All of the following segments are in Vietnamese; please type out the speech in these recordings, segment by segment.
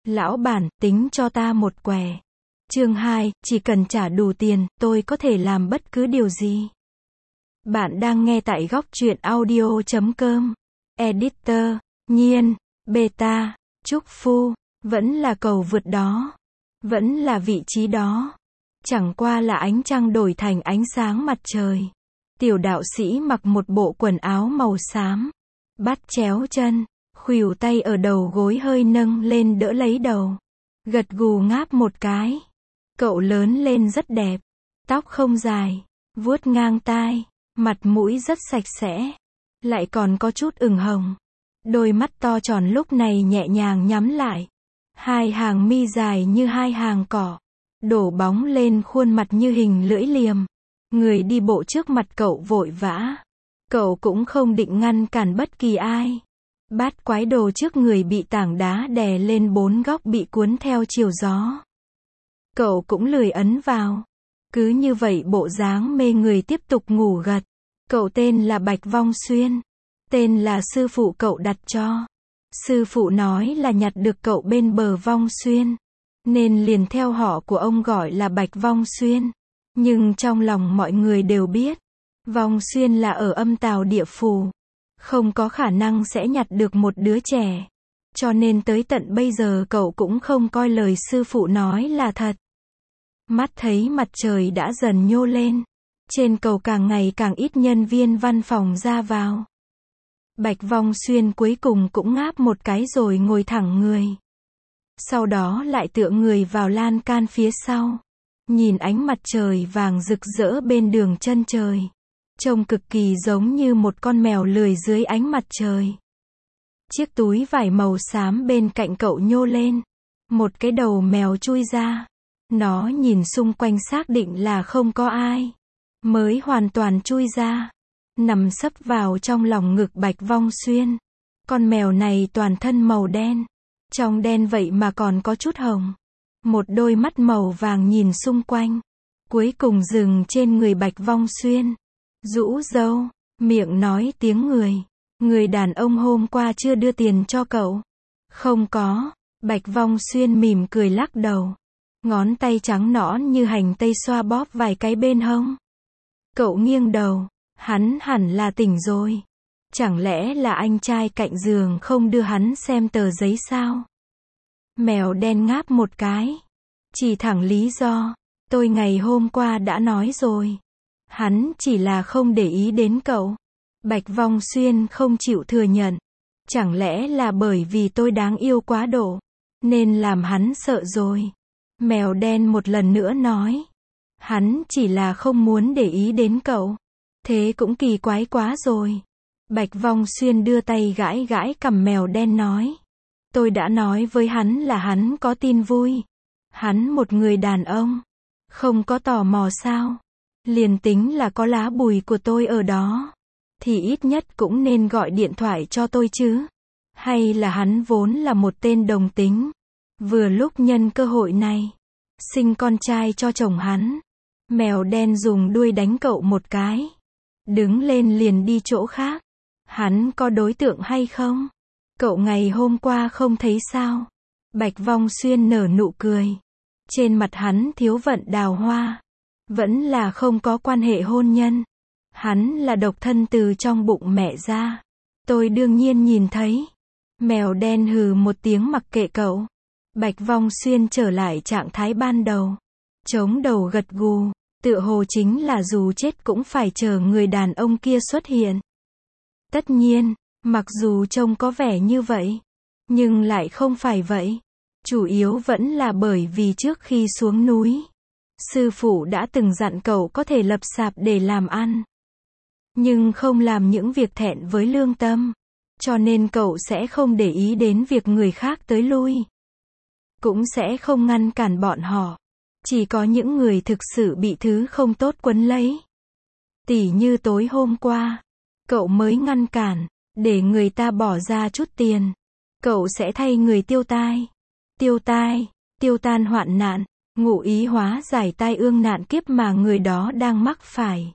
Lão bản, tính cho ta một què. Chương 2, chỉ cần trả đủ tiền, tôi có thể làm bất cứ điều gì. Bạn đang nghe tại góc truyện audio.com. Editor, Nhiên, Beta, Trúc Phu, vẫn là cầu vượt đó. Vẫn là vị trí đó. Chẳng qua là ánh trăng đổi thành ánh sáng mặt trời. Tiểu đạo sĩ mặc một bộ quần áo màu xám. Bắt chéo chân, khuỷu tay ở đầu gối hơi nâng lên đỡ lấy đầu. Gật gù ngáp một cái. Cậu lớn lên rất đẹp. Tóc không dài, vuốt ngang tai, mặt mũi rất sạch sẽ. Lại còn có chút ửng hồng. Đôi mắt to tròn lúc này nhẹ nhàng nhắm lại. Hai hàng mi dài như hai hàng cỏ. Đổ bóng lên khuôn mặt như hình lưỡi liềm. Người đi bộ trước mặt cậu vội vã. Cậu cũng không định ngăn cản bất kỳ ai. Bát quái đồ trước người bị tảng đá đè lên bốn góc bị cuốn theo chiều gió. Cậu cũng lười ấn vào. Cứ như vậy bộ dáng mê người tiếp tục ngủ gật. Cậu tên là Bạch Vong Xuyên. Tên là sư phụ cậu đặt cho. Sư phụ nói là nhặt được cậu bên bờ Vong Xuyên. Nên liền theo họ của ông gọi là Bạch Vong Xuyên. Nhưng trong lòng mọi người đều biết. Vong Xuyên là ở âm tào địa phủ. Không có khả năng sẽ nhặt được một đứa trẻ. Cho nên tới tận bây giờ cậu cũng không coi lời sư phụ nói là thật. Mắt thấy mặt trời đã dần nhô lên. Trên cầu càng ngày càng ít nhân viên văn phòng ra vào. Bạch Vong Xuyên cuối cùng cũng ngáp một cái rồi ngồi thẳng người. Sau đó lại tựa người vào lan can phía sau. Nhìn ánh mặt trời vàng rực rỡ bên đường chân trời. Trông cực kỳ giống như một con mèo lười dưới ánh mặt trời. Chiếc túi vải màu xám bên cạnh cậu nhô lên. Một cái đầu mèo chui ra. Nó nhìn xung quanh xác định là không có ai. Mới hoàn toàn chui ra. Nằm sấp vào trong lòng ngực Bạch Vong Xuyên. Con mèo này toàn thân màu đen. Trong đen vậy mà còn có chút hồng. Một đôi mắt màu vàng nhìn xung quanh. Cuối cùng dừng trên người Bạch Vong Xuyên. Rũ râu, miệng nói tiếng người. Người đàn ông hôm qua chưa đưa tiền cho cậu. Không có. Bạch Vong Xuyên mỉm cười lắc đầu. Ngón tay trắng nõn như hành tây xoa bóp vài cái bên hông. Cậu nghiêng đầu. Hắn hẳn là tỉnh rồi. Chẳng lẽ là anh trai cạnh giường không đưa hắn xem tờ giấy sao? Mèo đen ngáp một cái. Chỉ thẳng lý do. Tôi ngày hôm qua đã nói rồi. Hắn chỉ là không để ý đến cậu. Bạch Vong Xuyên không chịu thừa nhận. Chẳng lẽ là bởi vì tôi đáng yêu quá độ. Nên làm hắn sợ rồi. Mèo đen một lần nữa nói. Hắn chỉ là không muốn để ý đến cậu. Thế cũng kỳ quái quá rồi. Bạch Vong Xuyên đưa tay gãi gãi cằm mèo đen nói. Tôi đã nói với hắn là hắn có tin vui. Hắn một người đàn ông. Không có tò mò sao. Liền tính là có lá bùi của tôi ở đó. Thì ít nhất cũng nên gọi điện thoại cho tôi chứ. Hay là hắn vốn là một tên đồng tính. Vừa lúc nhân cơ hội này. Sinh con trai cho chồng hắn. Mèo đen dùng đuôi đánh cậu một cái. Đứng lên liền đi chỗ khác. Hắn có đối tượng hay không? Cậu ngày hôm qua không thấy sao? Bạch Vong Xuyên nở nụ cười. Trên mặt hắn thiếu vận đào hoa. Vẫn là không có quan hệ hôn nhân. Hắn là độc thân từ trong bụng mẹ ra. Tôi đương nhiên nhìn thấy. Mèo đen hừ một tiếng mặc kệ cậu. Bạch Vong Xuyên trở lại trạng thái ban đầu. Chống đầu gật gù. Tựa hồ chính là dù chết cũng phải chờ người đàn ông kia xuất hiện. Tất nhiên, mặc dù trông có vẻ như vậy, nhưng lại không phải vậy. Chủ yếu vẫn là bởi vì trước khi xuống núi, sư phụ đã từng dặn cậu có thể lập sạp để làm ăn. Nhưng không làm những việc thẹn với lương tâm. Cho nên cậu sẽ không để ý đến việc người khác tới lui. Cũng sẽ không ngăn cản bọn họ. Chỉ có những người thực sự bị thứ không tốt quấn lấy. Tỉ như tối hôm qua, cậu mới ngăn cản, để người ta bỏ ra chút tiền. Cậu sẽ thay người tiêu tai. Tiêu tai, tiêu tan hoạn nạn, ngụ ý hóa giải tai ương nạn kiếp mà người đó đang mắc phải.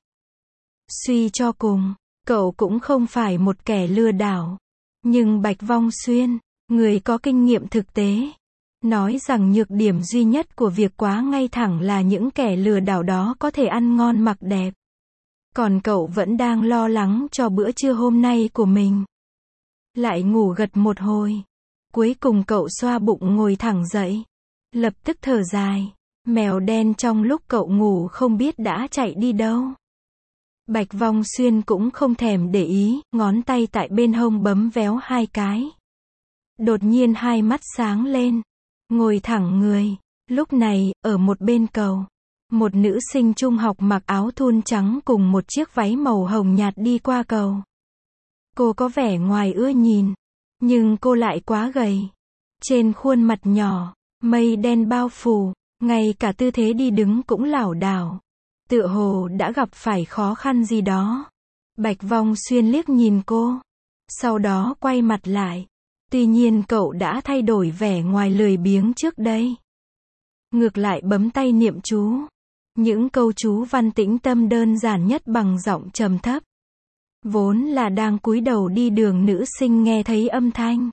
Suy cho cùng, cậu cũng không phải một kẻ lừa đảo. Nhưng Bạch Vong Xuyên, người có kinh nghiệm thực tế, nói rằng nhược điểm duy nhất của việc quá ngay thẳng là những kẻ lừa đảo đó có thể ăn ngon mặc đẹp. Còn cậu vẫn đang lo lắng cho bữa trưa hôm nay của mình. Lại ngủ gật một hồi. Cuối cùng cậu xoa bụng ngồi thẳng dậy. Lập tức thở dài. Mèo đen trong lúc cậu ngủ không biết đã chạy đi đâu. Bạch Vong Xuyên cũng không thèm để ý, ngón tay tại bên hông bấm véo 2 cái. Đột nhiên hai mắt sáng lên. Ngồi thẳng người. Lúc này, ở một bên cầu, một nữ sinh trung học mặc áo thun trắng cùng một chiếc váy màu hồng nhạt đi qua cầu. Cô có vẻ ngoài ưa nhìn, nhưng cô lại quá gầy. Trên khuôn mặt nhỏ, mây đen bao phủ, ngay cả tư thế đi đứng cũng lảo đảo. Tựa hồ đã gặp phải khó khăn gì đó. Bạch Vong Xuyên liếc nhìn cô, sau đó quay mặt lại. Tuy nhiên cậu đã thay đổi vẻ ngoài lười biếng trước đây. Ngược lại bấm tay niệm chú. Những câu chú văn tĩnh tâm đơn giản nhất bằng giọng trầm thấp. Vốn là đang cúi đầu đi đường, nữ sinh nghe thấy âm thanh.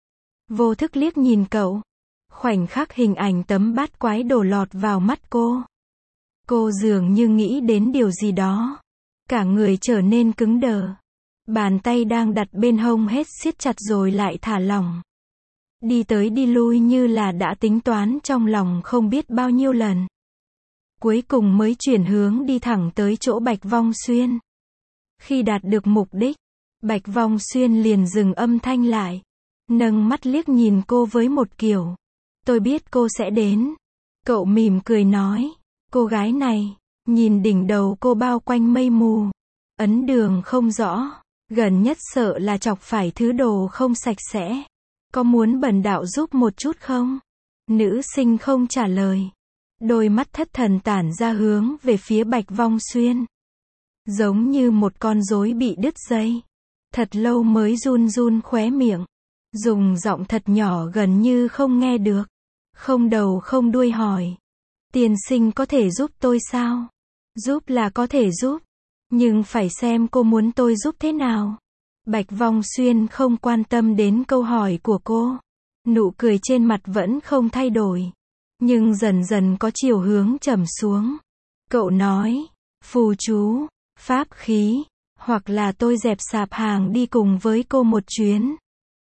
Vô thức liếc nhìn cậu. Khoảnh khắc hình ảnh tấm bát quái đổ lọt vào mắt cô. Cô dường như nghĩ đến điều gì đó. Cả người trở nên cứng đờ. Bàn tay đang đặt bên hông hết siết chặt rồi lại thả lỏng. Đi tới đi lui như là đã tính toán trong lòng không biết bao nhiêu lần. Cuối cùng mới chuyển hướng đi thẳng tới chỗ Bạch Vong Xuyên. Khi đạt được mục đích, Bạch Vong Xuyên liền dừng âm thanh lại. Nâng mắt liếc nhìn cô với một kiểu. Tôi biết cô sẽ đến. Cậu mỉm cười nói. Cô gái này, nhìn đỉnh đầu cô bao quanh mây mù. Ấn đường không rõ. Gần nhất sợ là chọc phải thứ đồ không sạch sẽ. Có muốn bần đạo giúp một chút không? Nữ sinh không trả lời. Đôi mắt thất thần tản ra hướng về phía Bạch Vong Xuyên. Giống như một con rối bị đứt dây. Thật lâu mới run run khóe miệng. Dùng giọng thật nhỏ gần như không nghe được. Không đầu không đuôi hỏi. Tiên sinh có thể giúp tôi sao? Giúp là có thể giúp. Nhưng phải xem cô muốn tôi giúp thế nào. Bạch Vong Xuyên không quan tâm đến câu hỏi của cô. Nụ cười trên mặt vẫn không thay đổi. Nhưng dần dần có chiều hướng trầm xuống. Cậu nói, phù chú, pháp khí, hoặc là tôi dẹp sạp hàng đi cùng với cô một chuyến.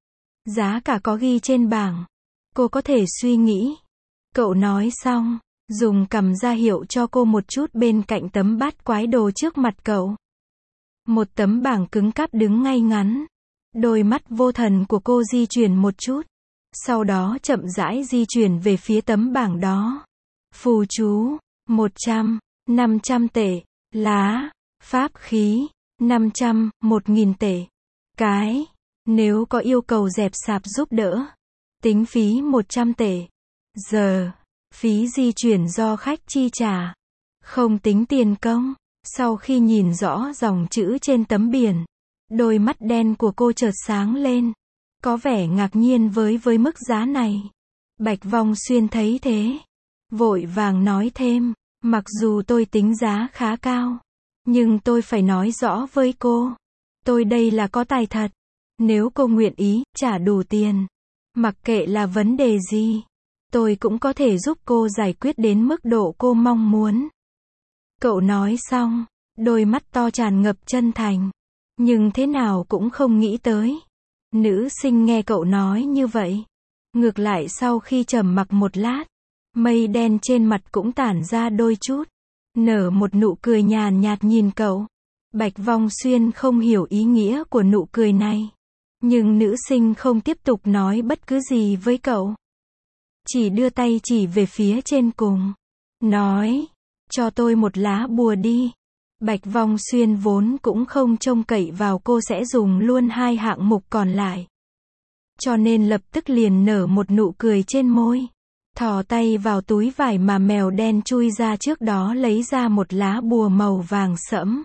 Giá cả có ghi trên bảng. Cô có thể suy nghĩ. Cậu nói xong, dùng cằm ra hiệu cho cô một chút bên cạnh tấm bát quái đồ trước mặt cậu. Một tấm bảng cứng cáp đứng ngay ngắn. Đôi mắt vô thần của cô di chuyển một chút. Sau đó chậm rãi di chuyển về phía tấm bảng đó. Phù chú, 100, 500 tệ. Lá, pháp khí, 500, 1000 tệ. Cái, nếu có yêu cầu dẹp sạp giúp đỡ. Tính phí 100 tệ. Giờ, phí di chuyển do khách chi trả. Không tính tiền công. Sau khi nhìn rõ dòng chữ trên tấm biển, đôi mắt đen của cô chợt sáng lên. Có vẻ ngạc nhiên với mức giá này. Bạch Vong Xuyên thấy thế. Vội vàng nói thêm. Mặc dù tôi tính giá khá cao. Nhưng tôi phải nói rõ với cô. Tôi đây là có tài thật. Nếu cô nguyện ý, trả đủ tiền. Mặc kệ là vấn đề gì. Tôi cũng có thể giúp cô giải quyết đến mức độ cô mong muốn. Cậu nói xong, đôi mắt to tràn ngập chân thành. Nhưng thế nào cũng không nghĩ tới. Nữ sinh nghe cậu nói như vậy. Ngược lại sau khi trầm mặc một lát, mây đen trên mặt cũng tản ra đôi chút. Nở một nụ cười nhàn nhạt nhìn cậu. Bạch Vong Xuyên không hiểu ý nghĩa của nụ cười này. Nhưng nữ sinh không tiếp tục nói bất cứ gì với cậu. Chỉ đưa tay chỉ về phía trên cùng. Nói, cho tôi một lá bùa đi. Bạch Vong Xuyên vốn cũng không trông cậy vào cô sẽ dùng luôn 2 hạng mục còn lại. Cho nên lập tức liền nở một nụ cười trên môi. Thò tay vào túi vải mà mèo đen chui ra trước đó lấy ra một lá bùa màu vàng sẫm.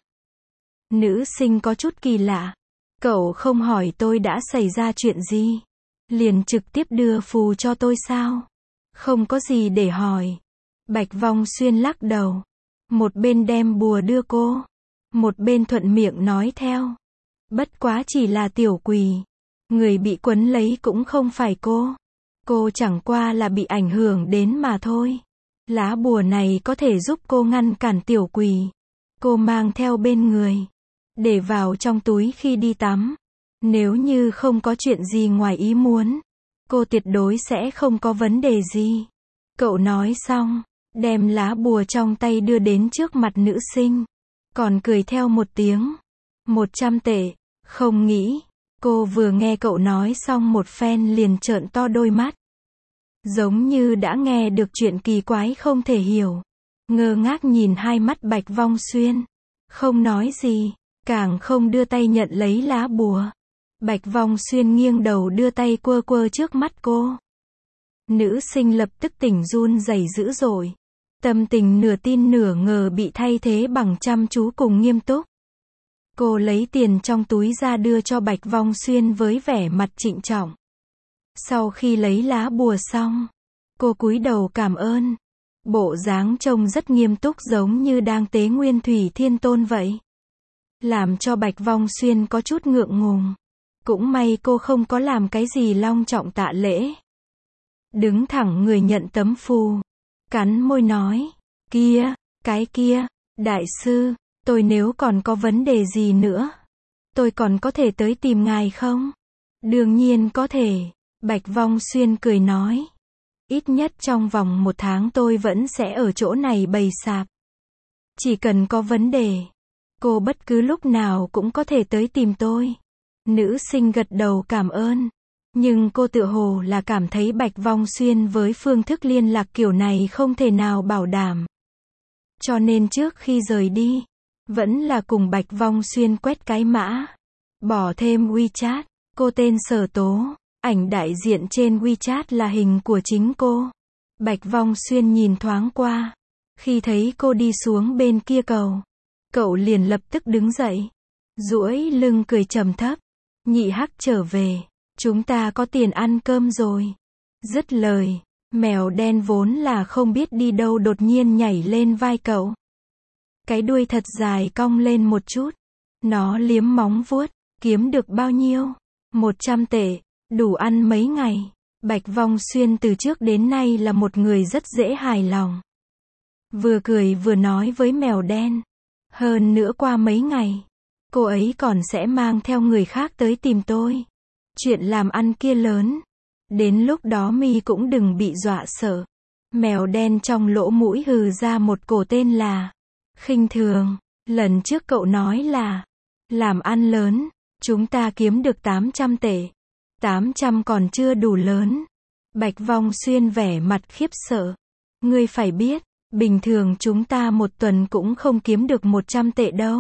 Nữ sinh có chút kỳ lạ. Cậu không hỏi tôi đã xảy ra chuyện gì. Liền trực tiếp đưa phù cho tôi sao? Không có gì để hỏi. Bạch Vong Xuyên lắc đầu. Một bên đem bùa đưa cô. Một bên thuận miệng nói theo. Bất quá chỉ là tiểu quỷ. Người bị quấn lấy cũng không phải cô. Cô chẳng qua là bị ảnh hưởng đến mà thôi. Lá bùa này có thể giúp cô ngăn cản tiểu quỷ. Cô mang theo bên người. Để vào trong túi khi đi tắm. Nếu như không có chuyện gì ngoài ý muốn, cô tuyệt đối sẽ không có vấn đề gì. Cậu nói xong, đem lá bùa trong tay đưa đến trước mặt nữ sinh. Còn cười theo một tiếng. 100 tệ. Không nghĩ. Cô vừa nghe cậu nói xong một phen liền trợn to đôi mắt. Giống như đã nghe được chuyện kỳ quái không thể hiểu. Ngơ ngác nhìn hai mắt Bạch Vong Xuyên. Không nói gì. Càng không đưa tay nhận lấy lá bùa. Bạch Vong Xuyên nghiêng đầu đưa tay quơ quơ trước mắt cô. Nữ sinh lập tức tỉnh run rẩy dữ dội. Tâm tình nửa tin nửa ngờ bị thay thế bằng chăm chú cùng nghiêm túc. Cô lấy tiền trong túi ra đưa cho Bạch Vong Xuyên với vẻ mặt trịnh trọng. Sau khi lấy lá bùa xong, cô cúi đầu cảm ơn. Bộ dáng trông rất nghiêm túc giống như đang tế Nguyên Thủy Thiên Tôn vậy. Làm cho Bạch Vong Xuyên có chút ngượng ngùng. Cũng may cô không có làm cái gì long trọng tạ lễ. Đứng thẳng người nhận tấm phù. Cắn môi nói. Kia, cái kia, đại sư, tôi nếu còn có vấn đề gì nữa, tôi còn có thể tới tìm ngài không? Đương nhiên có thể. Bạch Vong Xuyên cười nói. Ít nhất trong vòng 1 tháng tôi vẫn sẽ ở chỗ này bày sạp. Chỉ cần có vấn đề, cô bất cứ lúc nào cũng có thể tới tìm tôi. Nữ sinh gật đầu cảm ơn. Nhưng cô tựa hồ là cảm thấy Bạch Vong Xuyên với phương thức liên lạc kiểu này không thể nào bảo đảm. Cho nên trước khi rời đi, vẫn là cùng Bạch Vong Xuyên quét cái mã. Bỏ thêm WeChat. Cô tên Sở Tố. Ảnh đại diện trên WeChat là hình của chính cô. Bạch Vong Xuyên nhìn thoáng qua. Khi thấy cô đi xuống bên kia cầu, cậu liền lập tức đứng dậy. Duỗi lưng cười trầm thấp. Nhị Hắc trở về. Chúng ta có tiền ăn cơm rồi. Dứt lời, mèo đen vốn là không biết đi đâu đột nhiên nhảy lên vai cậu. Cái đuôi thật dài cong lên một chút. Nó liếm móng vuốt. Kiếm được bao nhiêu? 100 tệ. Đủ ăn mấy ngày. Bạch Vong Xuyên từ trước đến nay là một người rất dễ hài lòng. Vừa cười vừa nói với mèo đen. Hơn nữa qua mấy ngày, cô ấy còn sẽ mang theo người khác tới tìm tôi. Chuyện làm ăn kia lớn. Đến lúc đó mi cũng đừng bị dọa sợ. Mèo đen trong lỗ mũi hừ ra một cổ tên là khinh thường. Lần trước cậu nói là làm ăn lớn. Chúng ta kiếm được 800 tệ. 800 còn chưa đủ lớn. Bạch Vong Xuyên vẻ mặt khiếp sợ. Ngươi phải biết, bình thường chúng ta một tuần cũng không kiếm được 100 tệ đâu.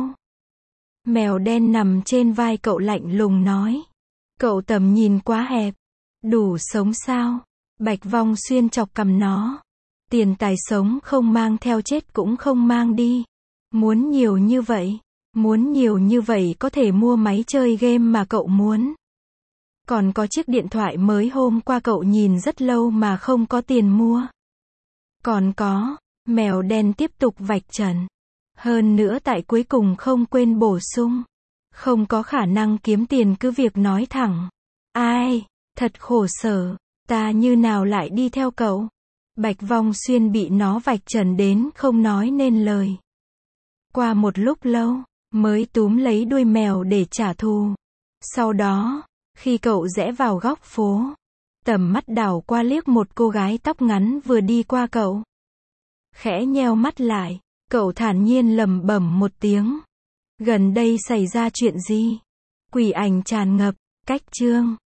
Mèo đen nằm trên vai cậu lạnh lùng nói. Cậu tầm nhìn quá hẹp. Đủ sống sao? Bạch Vong Xuyên chọc cằm nó. Tiền tài sống không mang theo chết cũng không mang đi. Muốn nhiều như vậy. Muốn nhiều như vậy có thể mua máy chơi game mà cậu muốn. Còn có chiếc điện thoại mới hôm qua cậu nhìn rất lâu mà không có tiền mua. Còn có, mèo đen tiếp tục vạch trần. Hơn nữa tại cuối cùng không quên bổ sung. Không có khả năng kiếm tiền cứ việc nói thẳng. Ai, thật khổ sở, ta như nào lại đi theo cậu. Bạch Vong Xuyên bị nó vạch trần đến không nói nên lời. Qua một lúc lâu, mới túm lấy đuôi mèo để trả thù. Sau đó, khi cậu rẽ vào góc phố, tầm mắt đảo qua liếc một cô gái tóc ngắn vừa đi qua cậu. Khẽ nheo mắt lại, cậu thản nhiên lẩm bẩm một tiếng. Gần đây xảy ra chuyện gì? Quỷ ảnh tràn ngập, cách chương.